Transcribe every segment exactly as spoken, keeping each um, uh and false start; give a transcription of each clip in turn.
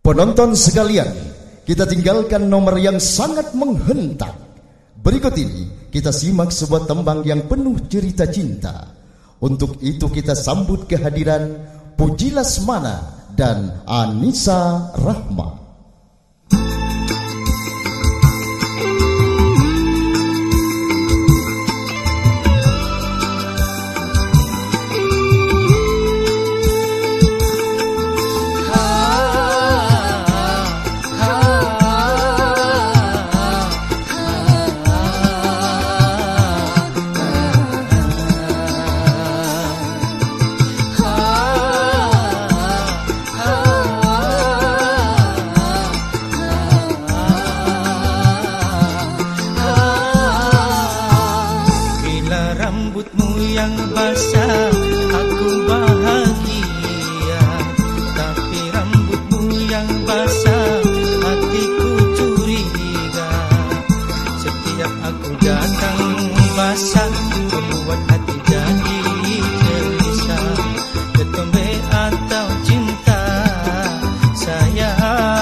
Penonton sekalian, kita tinggalkan nomor yang sangat menghentak. Berikut ini kita simak sebuah tembang yang penuh cerita cinta. Untuk itu kita sambut kehadiran Puji Lasmana dan Anissa Rahma. Rambutmu yang basah, aku bahagia. Tapi rambutmu yang basah, hatiku curiga. Setiap aku datang basah, membuat hati jadi gelisah. Ketombe atau cinta sayang.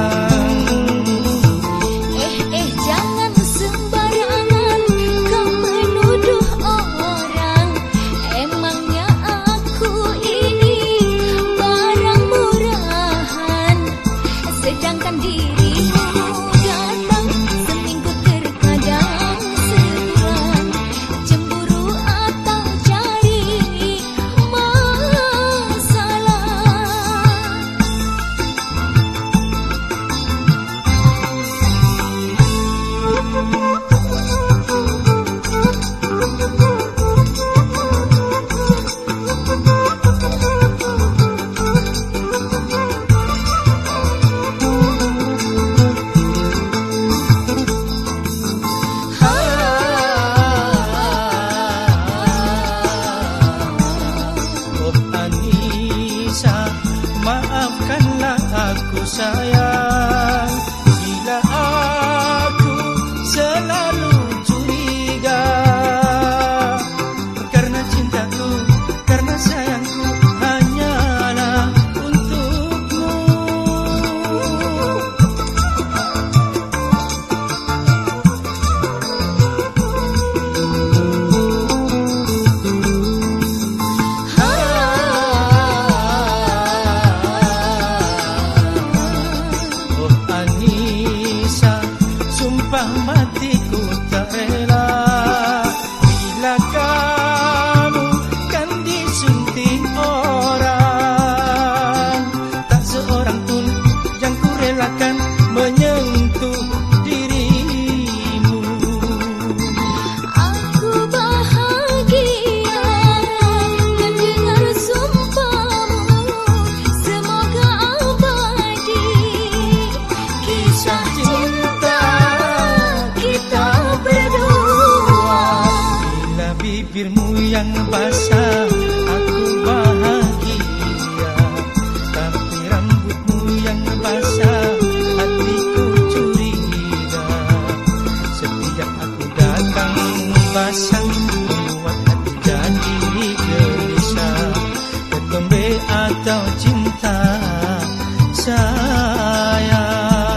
Maafkanlah aku sayang, bila aku selalu curiga. Karena cintaku, karena sayangku hanyalah untukmu. Matiku tak rela bila kamu kan disunting orang. Tak seorang pun yang ku relakan menyentuh dirimu. Aku bahagia mendengar sumpahmu. Semoga abadi kisah cinta kita berdua. Bila bibirmu yang basah, aku bahagia. Tapi rambutmu yang basah, hatiku curiga. Setiap aku datang basah, membuat hati jadi gelisah. Ketombe atau cinta sayang.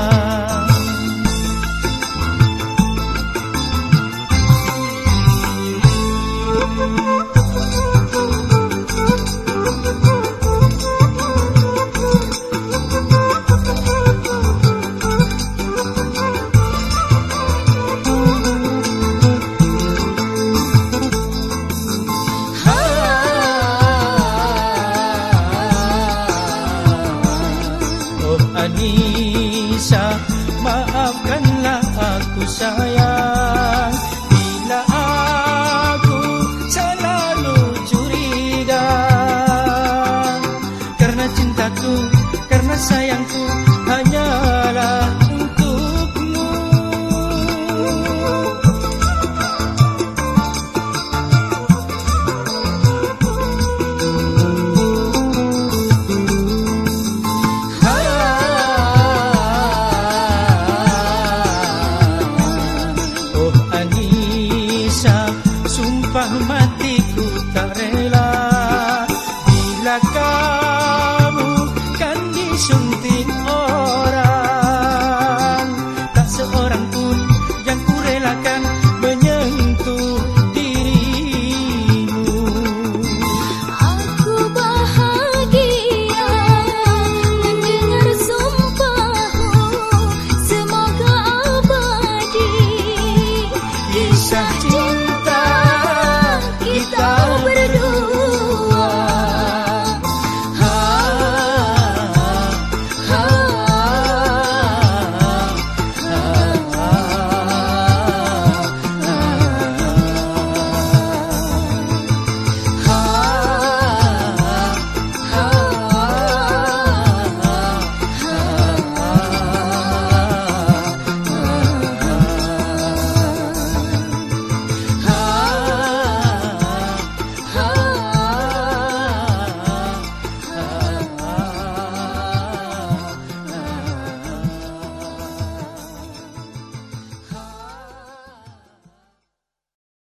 Anissa, maafkanlah aku sayang, bila aku selalu curiga. Karena cintaku, karena sayangku